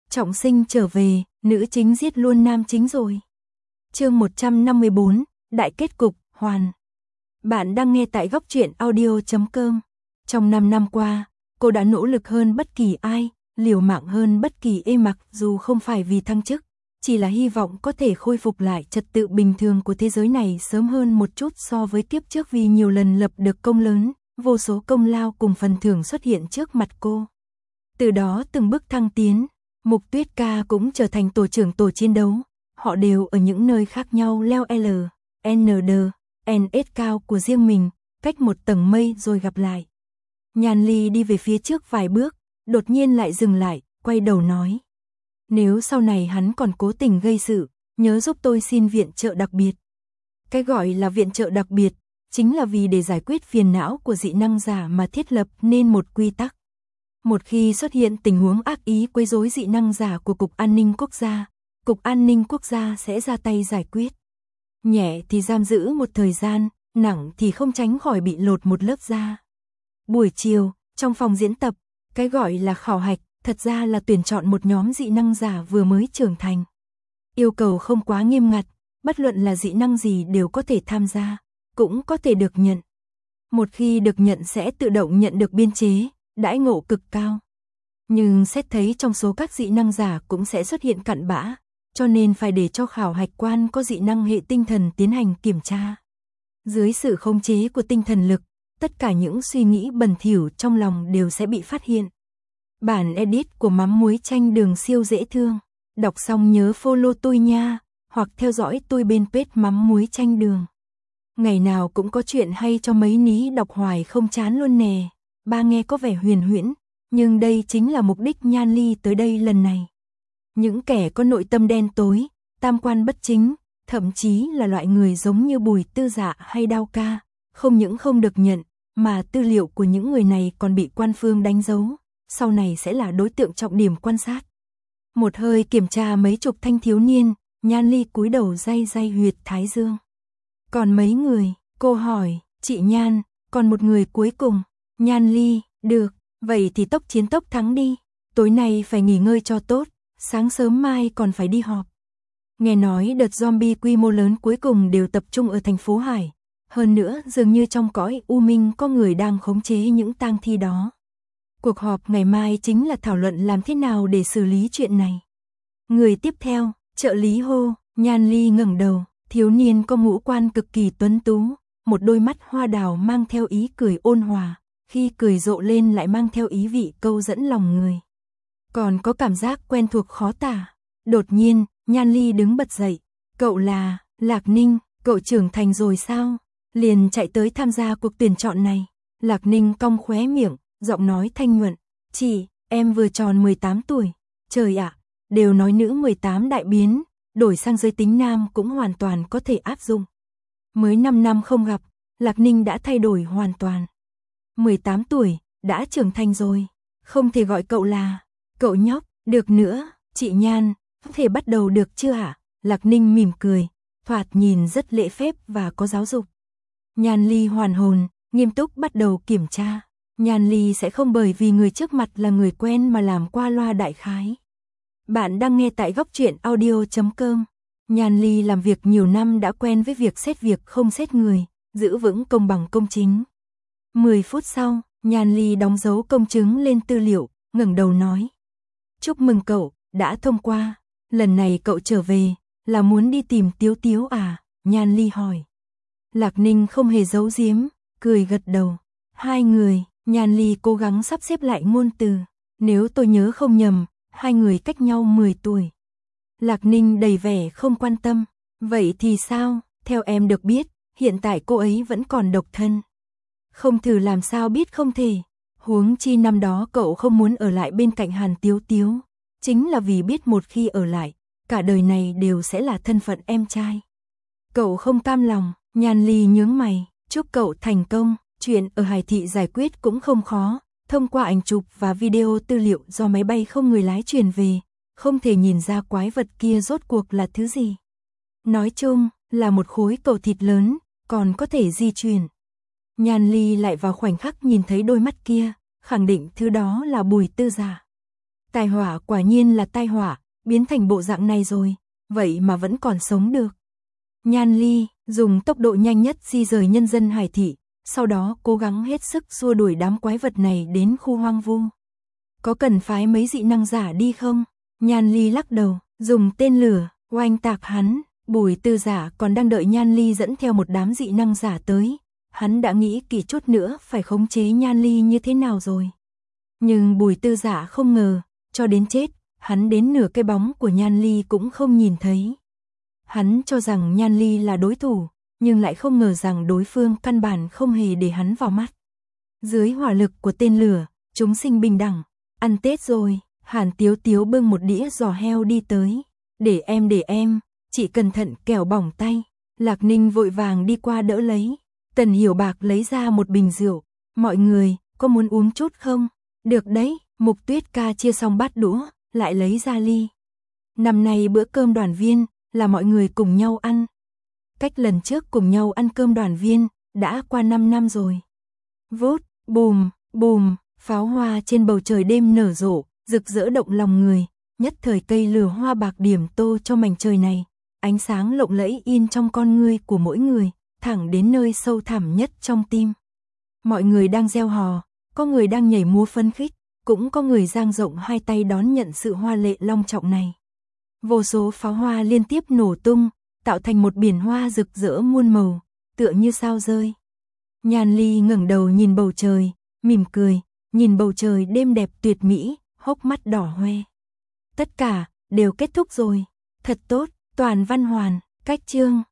Trọng sinh trở về, nữ chính giết luôn nam chính rồi. Chương 154, đại kết cục, hoàn. Bạn đang nghe tại góc truyện audio.com. Trong 5 năm qua, cô đã nỗ lực hơn bất kỳ ai, liều mạng hơn bất kỳ mặc dù không phải vì thăng chức, chỉ là hy vọng có thể khôi phục lại trật tự bình thường của thế giới này sớm hơn một chút so với kiếp trước, vì nhiều lần lập được công lớn, vô số công lao cùng phần thưởng xuất hiện trước mặt cô. Từ đó từng bước thăng tiến, Mục Tuyết Ca cũng trở thành tổ trưởng tổ chiến đấu, họ đều ở những nơi khác nhau leo L, N, D, NS cao của riêng mình, cách một tầng mây rồi gặp lại. Nhan Ly đi về phía trước vài bước, đột nhiên lại dừng lại, quay đầu nói. Nếu sau này hắn còn cố tình gây sự, nhớ giúp tôi xin viện trợ đặc biệt. Cái gọi là viện trợ đặc biệt, chính là vì để giải quyết phiền não của dị năng giả mà thiết lập nên một quy tắc. Một khi xuất hiện tình huống ác ý quấy rối dị năng giả của Cục An ninh Cục An ninh Quốc gia sẽ ra tay giải quyết. Nhẹ thì giam giữ một thời gian, nặng thì không tránh khỏi bị lột một lớp da. Buổi chiều, trong phòng diễn tập, cái gọi là khảo hạch, thật ra là tuyển chọn một nhóm dị năng giả vừa mới trưởng thành. Yêu cầu không quá nghiêm ngặt, bất luận là dị năng gì đều có thể tham gia, cũng có thể được nhận. Một khi được nhận sẽ tự động nhận được biên chế, đãi ngộ cực cao. Nhưng xét thấy trong số các dị năng giả cũng sẽ xuất hiện cặn bã, cho nên phải để cho khảo hạch quan có dị năng hệ tinh thần tiến hành kiểm tra. Dưới sự khống chế của tinh thần lực, tất cả những suy nghĩ bẩn thỉu trong lòng đều sẽ bị phát hiện. Bản edit của mắm muối chanh đường siêu dễ thương. Đọc xong nhớ follow tôi nha, hoặc theo dõi tôi bên page mắm muối chanh đường. Ngày nào cũng có chuyện hay cho mấy ní đọc hoài không chán luôn nè. Ba nghe có vẻ huyền huyễn, nhưng đây chính là mục đích Nhan Ly tới đây lần này. Những kẻ có nội tâm đen tối, tam quan bất chính, thậm chí là loại người giống như Bùi Tư Dạ hay Đao Ca, không những không được nhận, mà tư liệu của những người này còn bị quan phương đánh dấu, sau này sẽ là đối tượng trọng điểm quan sát. Một hơi kiểm tra mấy chục thanh thiếu niên, Nhan Ly cúi đầu day huyệt thái dương. Còn mấy người, cô hỏi, chị Nhan, còn một người cuối cùng. Nhan Ly, được, vậy thì tốc chiến tốc thắng đi, tối nay phải nghỉ ngơi cho tốt, sáng sớm mai còn phải đi họp. Nghe nói đợt zombie quy mô lớn cuối cùng đều tập trung ở thành phố Hải, hơn nữa dường như trong cõi U Minh có người đang khống chế những tang thi đó. Cuộc họp ngày mai chính là thảo luận làm thế nào để xử lý chuyện này. Người tiếp theo, trợ lý hô. Nhan Ly ngẩng đầu, thiếu niên có ngũ quan cực kỳ tuấn tú, một đôi mắt hoa đào mang theo ý cười ôn hòa, khi cười rộ lên lại mang theo ý vị câu dẫn lòng người. Còn có cảm giác quen thuộc khó tả. Đột nhiên, Nhan Ly đứng bật dậy. Cậu là Lạc Ninh, cậu trưởng thành rồi sao? Liền chạy tới tham gia cuộc tuyển chọn này. Lạc Ninh cong khóe miệng, giọng nói thanh nhuận. Chị, em vừa tròn 18 tuổi. Trời ạ, đều nói nữ 18 đại biến, đổi sang giới tính nam cũng hoàn toàn có thể áp dụng. Mới 5 năm không gặp, Lạc Ninh đã thay đổi hoàn toàn. 18 tuổi, đã trưởng thành rồi. Không thể gọi cậu là cậu nhóc, được nữa, chị Nhan, có thể bắt đầu được chưa ạ? Lạc Ninh mỉm cười, thoạt nhìn rất lễ phép và có giáo dục. Nhan Ly hoàn hồn, nghiêm túc bắt đầu kiểm tra. Nhan Ly sẽ không bởi vì người trước mặt là người quen mà làm qua loa đại khái. Bạn đang nghe tại góc truyện audio.com. Nhan Ly làm việc nhiều năm đã quen với việc xét việc không xét người, giữ vững công bằng công chính. 10 phút sau, Nhan Ly đóng dấu công chứng lên tư liệu, ngẩng đầu nói. Chúc mừng cậu, đã thông qua. Lần này cậu trở về, là muốn đi tìm Tiếu Tiếu à? Nhan Ly hỏi. Lạc Ninh không hề giấu giếm, cười gật đầu. Hai người, Nhan Ly cố gắng sắp xếp lại ngôn từ. Nếu tôi nhớ không nhầm, hai người cách nhau 10 tuổi. Lạc Ninh đầy vẻ không quan tâm. Vậy thì sao? Theo em được biết, hiện tại cô ấy vẫn còn độc thân. Không thử làm sao biết không thể. Huống chi năm đó cậu không muốn ở lại bên cạnh Hàn Tiếu Tiếu, chính là vì biết một khi ở lại, cả đời này đều sẽ là thân phận em trai. Cậu không cam lòng. Nhan Ly nhướng mày. Chúc cậu thành công. Chuyện ở Hải Thị giải quyết cũng không khó. Thông qua ảnh chụp và video tư liệu do máy bay không người lái truyền về, không thể nhìn ra quái vật kia rốt cuộc là thứ gì. Nói chung, là một khối cầu thịt lớn, còn có thể di chuyển. Nhan Ly lại vào khoảnh khắc nhìn thấy đôi mắt kia, khẳng định thứ đó là Bùi Tư Dạ. Tai họa quả nhiên là tai họa, biến thành bộ dạng này rồi, vậy mà vẫn còn sống được. Nhan Ly dùng tốc độ nhanh nhất di rời nhân dân Hải thị, sau đó cố gắng hết sức xua đuổi đám quái vật này đến khu hoang vu. Có cần phái mấy dị năng giả đi không? Nhan Ly lắc đầu, dùng tên lửa oanh tạc hắn. Bùi Tư Giả còn đang đợi Nhan Ly dẫn theo một đám dị năng giả tới. Hắn đã nghĩ kỹ chút nữa phải khống chế Nhan Ly như thế nào rồi. Nhưng Bùi Tư Giả không ngờ, cho đến chết, hắn đến nửa cái bóng của Nhan Ly cũng không nhìn thấy. Hắn cho rằng Nhan Ly là đối thủ, nhưng lại không ngờ rằng đối phương căn bản không hề để hắn vào mắt. Dưới hỏa lực của tên lửa, chúng sinh bình đẳng. Ăn Tết rồi, Hàn Tiếu Tiếu bưng một đĩa giò heo đi tới. Để em, chị cẩn thận kẻo bỏng tay. Lạc Ninh vội vàng đi qua đỡ lấy. Tần Hiểu Bạc lấy ra một bình rượu. Mọi người, có muốn uống chút không? Được đấy, Mục Tuyết Ca chia xong bát đũa, lại lấy ra ly. Năm nay bữa cơm đoàn viên, là mọi người cùng nhau ăn. Cách lần trước cùng nhau ăn cơm đoàn viên, đã qua 5 năm rồi. Vút, bùm, bùm, pháo hoa trên bầu trời đêm nở rộ, rực rỡ động lòng người, nhất thời cây lửa hoa bạc điểm tô cho mảnh trời này, ánh sáng lộng lẫy in trong con ngươi của mỗi người, thẳng đến nơi sâu thẳm nhất trong tim. Mọi người đang reo hò, có người đang nhảy múa phấn khích, cũng có người dang rộng hai tay đón nhận sự hoa lệ long trọng này. Vô số pháo hoa liên tiếp nổ tung, tạo thành một biển hoa rực rỡ muôn màu, tựa như sao rơi. Nhan Ly ngẩng đầu nhìn bầu trời, mỉm cười, nhìn bầu trời đêm đẹp tuyệt mỹ, hốc mắt đỏ hoe. Tất cả đều kết thúc rồi, thật tốt. Toàn văn hoàn, cách chương